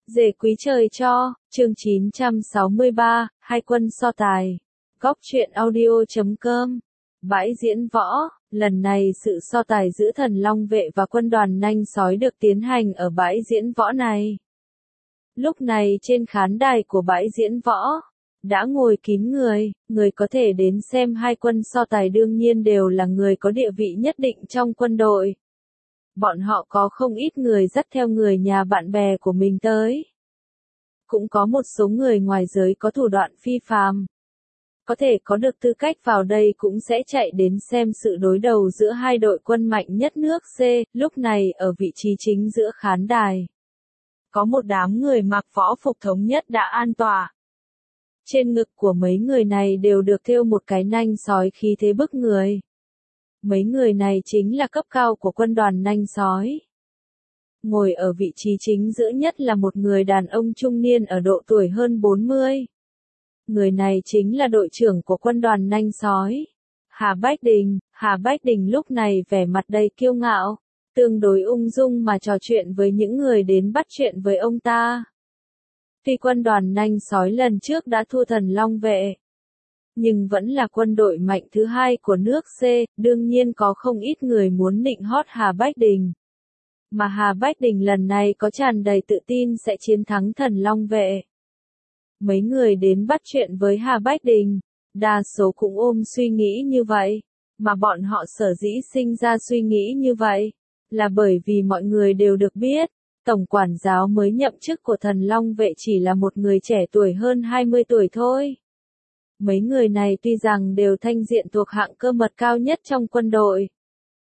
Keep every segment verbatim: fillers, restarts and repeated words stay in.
Dề quý trời cho, chương chín trăm sáu mươi ba, hai quân so tài. Góc truyện audio chấm com. Bãi diễn võ, lần này sự so tài giữa thần Long Vệ và quân đoàn nanh sói được tiến hành ở bãi diễn võ này. Lúc này trên khán đài của bãi diễn võ, đã ngồi kín người, người có thể đến xem hai quân so tài đương nhiên đều là người có địa vị nhất định trong quân đội. Bọn họ có không ít người dắt theo người nhà bạn bè của mình tới. Cũng có một số người ngoài giới có thủ đoạn phi phàm. Có thể có được tư cách vào đây cũng sẽ chạy đến xem sự đối đầu giữa hai đội quân mạnh nhất nước C, lúc này ở vị trí chính giữa khán đài. Có một đám người mặc võ phục thống nhất đã an tọa. Trên ngực của mấy người này đều được thêu một cái nanh sói khí thế bức người. Mấy người này chính là cấp cao của quân đoàn nanh sói. Ngồi ở vị trí chính giữa nhất là một người đàn ông trung niên ở độ tuổi hơn bốn mươi. Người này chính là đội trưởng của quân đoàn nanh sói. Hà Bách Đình, Hà Bách Đình lúc này vẻ mặt đầy kiêu ngạo, tương đối ung dung mà trò chuyện với những người đến bắt chuyện với ông ta. Tuy quân đoàn nanh sói lần trước đã thua thần Long Vệ, nhưng vẫn là quân đội mạnh thứ hai của nước C, đương nhiên có không ít người muốn nịnh hót Hà Bách Đình. Mà Hà Bách Đình lần này có tràn đầy tự tin sẽ chiến thắng thần Long Vệ. Mấy người đến bắt chuyện với Hà Bách Đình, đa số cũng ôm suy nghĩ như vậy, mà bọn họ sở dĩ sinh ra suy nghĩ như vậy, là bởi vì mọi người đều được biết, tổng quản giáo mới nhậm chức của thần Long Vệ chỉ là một người trẻ tuổi hơn hai mươi tuổi thôi. Mấy người này tuy rằng đều thanh diện thuộc hạng cơ mật cao nhất trong quân đội.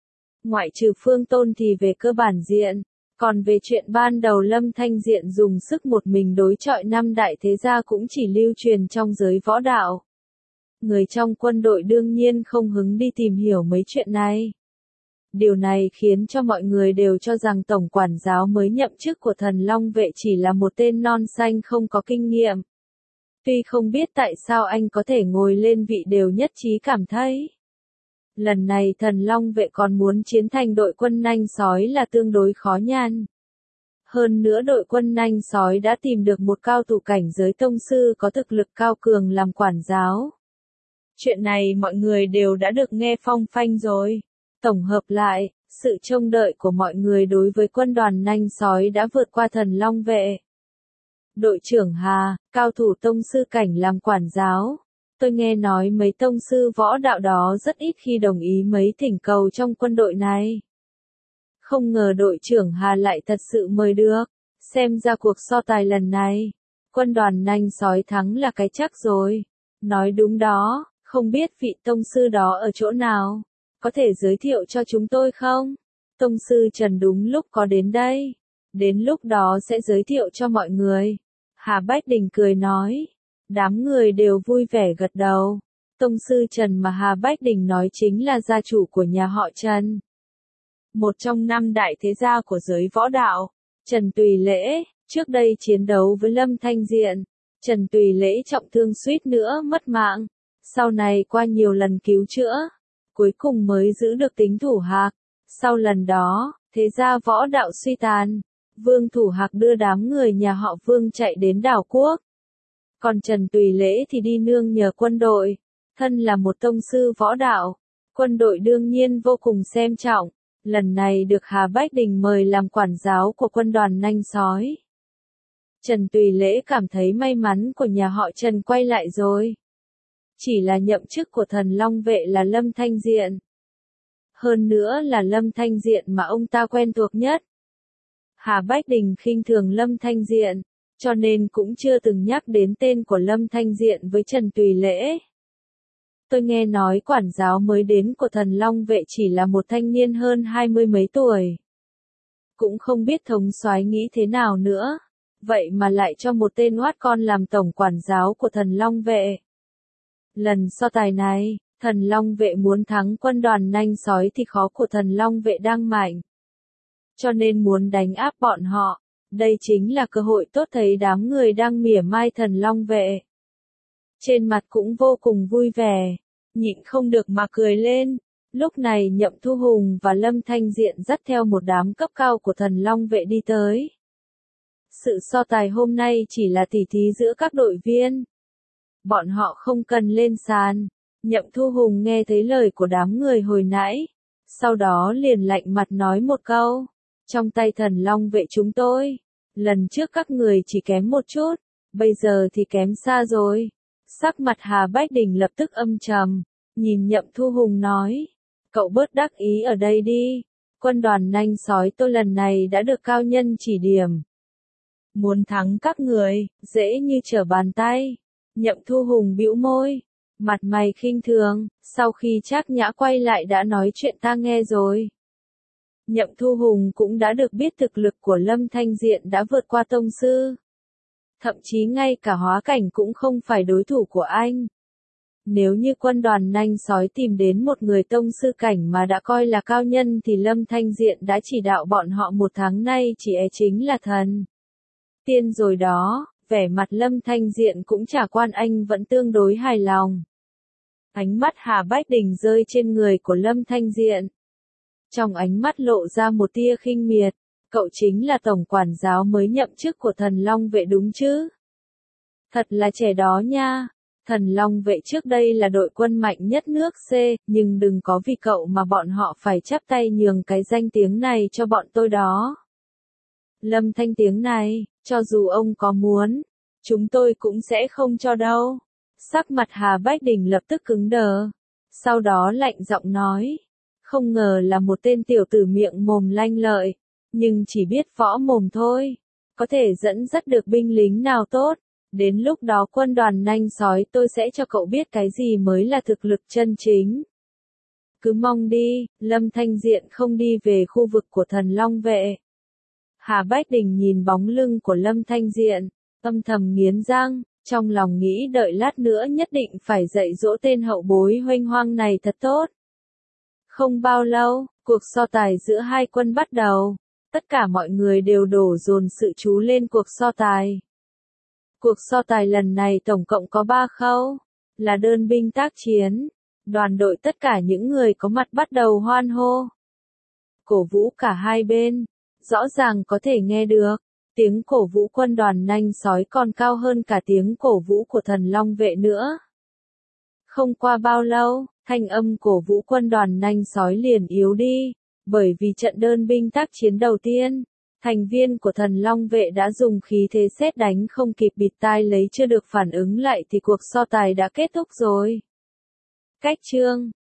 Ngoại trừ Phương Tôn thì về cơ bản diện, còn về chuyện ban đầu Lâm Thanh Diện dùng sức một mình đối chọi năm đại thế gia cũng chỉ lưu truyền trong giới võ đạo. Người trong quân đội đương nhiên không hứng đi tìm hiểu mấy chuyện này. Điều này khiến cho mọi người đều cho rằng tổng quản giáo mới nhậm chức của thần Long Vệ chỉ là một tên non xanh không có kinh nghiệm. Tuy không biết tại sao anh có thể ngồi lên vị đều nhất trí cảm thấy. Lần này thần Long Vệ còn muốn chiến thành đội quân nanh sói là tương đối khó nhan. Hơn nữa đội quân nanh sói đã tìm được một cao thủ cảnh giới tông sư có thực lực cao cường làm quản giáo. Chuyện này mọi người đều đã được nghe phong phanh rồi. Tổng hợp lại, sự trông đợi của mọi người đối với quân đoàn nanh sói đã vượt qua thần Long Vệ. Đội trưởng Hà, cao thủ tông sư cảnh làm quản giáo. Tôi nghe nói mấy tông sư võ đạo đó rất ít khi đồng ý mấy thỉnh cầu trong quân đội này. Không ngờ đội trưởng Hà lại thật sự mời được. Xem ra cuộc so tài lần này, quân đoàn nanh sói thắng là cái chắc rồi. Nói đúng đó, không biết vị tông sư đó ở chỗ nào. Có thể giới thiệu cho chúng tôi không? Tông sư Trần đúng lúc có đến đây. Đến lúc đó sẽ giới thiệu cho mọi người. Hà Bách Đình cười nói. Đám người đều vui vẻ gật đầu. Tông sư Trần mà Hà Bách Đình nói chính là gia chủ của nhà họ Trần. Một trong năm đại thế gia của giới võ đạo, Trần Tùy Lễ, trước đây chiến đấu với Lâm Thanh Diện. Trần Tùy Lễ trọng thương suýt nữa mất mạng. Sau này qua nhiều lần cứu chữa, cuối cùng mới giữ được tính Thủ Hạc. Sau lần đó, thế gia võ đạo suy tàn. Vương Thủ Hạc đưa đám người nhà họ Vương chạy đến đảo quốc. Còn Trần Tùy Lễ thì đi nương nhờ quân đội. Thân là một tông sư võ đạo, quân đội đương nhiên vô cùng xem trọng. Lần này được Hà Bách Đình mời làm quản giáo của quân đoàn nanh sói. Trần Tùy Lễ cảm thấy may mắn của nhà họ Trần quay lại rồi. Chỉ là nhậm chức của thần Long Vệ là Lâm Thanh Diện. Hơn nữa là Lâm Thanh Diện mà ông ta quen thuộc nhất. Hà Bách Đình khinh thường Lâm Thanh Diện, cho nên cũng chưa từng nhắc đến tên của Lâm Thanh Diện với Trần Tùy Lễ. Tôi nghe nói quản giáo mới đến của thần Long Vệ chỉ là một thanh niên hơn hai mươi mấy tuổi. Cũng không biết thống soái nghĩ thế nào nữa. Vậy mà lại cho một tên oát con làm tổng quản giáo của thần Long Vệ. Lần so tài này, thần Long Vệ muốn thắng quân đoàn nanh sói thì khó của thần Long Vệ đang mạnh. Cho nên muốn đánh áp bọn họ. Đây chính là cơ hội tốt thấy đám người đang mỉa mai thần Long Vệ. Trên mặt cũng vô cùng vui vẻ, nhịn không được mà cười lên. Lúc này Nhậm Thu Hùng và Lâm Thanh Diện dắt theo một đám cấp cao của thần Long Vệ đi tới. Sự so tài hôm nay chỉ là tỉ thí giữa các đội viên. Bọn họ không cần lên sàn. Nhậm Thu Hùng nghe thấy lời của đám người hồi nãy. Sau đó liền lạnh mặt nói một câu. Trong tay thần long vệ chúng tôi. Lần trước các người chỉ kém một chút. Bây giờ thì kém xa rồi. Sắc mặt Hà Bách Đình lập tức âm trầm. Nhìn Nhậm Thu Hùng nói. Cậu bớt đắc ý ở đây đi. Quân đoàn nanh sói tôi lần này đã được cao nhân chỉ điểm. Muốn thắng các người, dễ như trở bàn tay. Nhậm Thu Hùng bĩu môi. Mặt mày khinh thường, sau khi Trác Nhã quay lại đã nói chuyện ta nghe rồi. Nhậm Thu Hùng cũng đã được biết thực lực của Lâm Thanh Diện đã vượt qua tông sư. Thậm chí ngay cả hóa cảnh cũng không phải đối thủ của anh. Nếu như quân đoàn nanh sói tìm đến một người tông sư cảnh mà đã coi là cao nhân thì Lâm Thanh Diện đã chỉ đạo bọn họ một tháng nay chỉ e chính là thần tiên rồi đó. Vẻ mặt Lâm Thanh Diện cũng chả quan, anh vẫn tương đối hài lòng. Ánh mắt Hà Bách Đình rơi trên người của Lâm Thanh Diện. Trong ánh mắt lộ ra một tia khinh miệt. Cậu chính là tổng quản giáo mới nhậm chức của thần long vệ đúng chứ? Thật là trẻ đó nha. Thần long vệ trước đây là đội quân mạnh nhất nước C, nhưng đừng có vì cậu mà bọn họ phải chắp tay nhường cái danh tiếng này cho bọn tôi đó. Lâm Thanh tiếng này, cho dù ông có muốn, chúng tôi cũng sẽ không cho đâu. Sắc mặt Hà Bách Đình lập tức cứng đờ. Sau đó lạnh giọng nói. Không ngờ là một tên tiểu tử miệng mồm lanh lợi. Nhưng chỉ biết võ mồm thôi. Có thể dẫn dắt được binh lính nào tốt. Đến lúc đó quân đoàn nanh sói tôi sẽ cho cậu biết cái gì mới là thực lực chân chính. Cứ mong đi, Lâm Thanh Diện không đi về khu vực của thần long vệ. Hà Bách Đình nhìn bóng lưng của Lâm Thanh Diện, âm thầm nghiến răng, trong lòng nghĩ đợi lát nữa nhất định phải dạy dỗ tên hậu bối huênh hoang này thật tốt. Không bao lâu, cuộc so tài giữa hai quân bắt đầu. Tất cả mọi người đều đổ dồn sự chú lên cuộc so tài. Cuộc so tài lần này tổng cộng có ba khâu, là đơn binh tác chiến. Đoàn đội tất cả những người có mặt bắt đầu hoan hô. Cổ vũ cả hai bên. Rõ ràng có thể nghe được, tiếng cổ vũ quân đoàn nanh sói còn cao hơn cả tiếng cổ vũ của thần long vệ nữa. Không qua bao lâu, thanh âm cổ vũ quân đoàn nanh sói liền yếu đi, bởi vì trận đơn binh tác chiến đầu tiên, thành viên của thần long vệ đã dùng khí thế sét đánh không kịp bịt tai lấy chưa được phản ứng lại thì cuộc so tài đã kết thúc rồi. Cách chương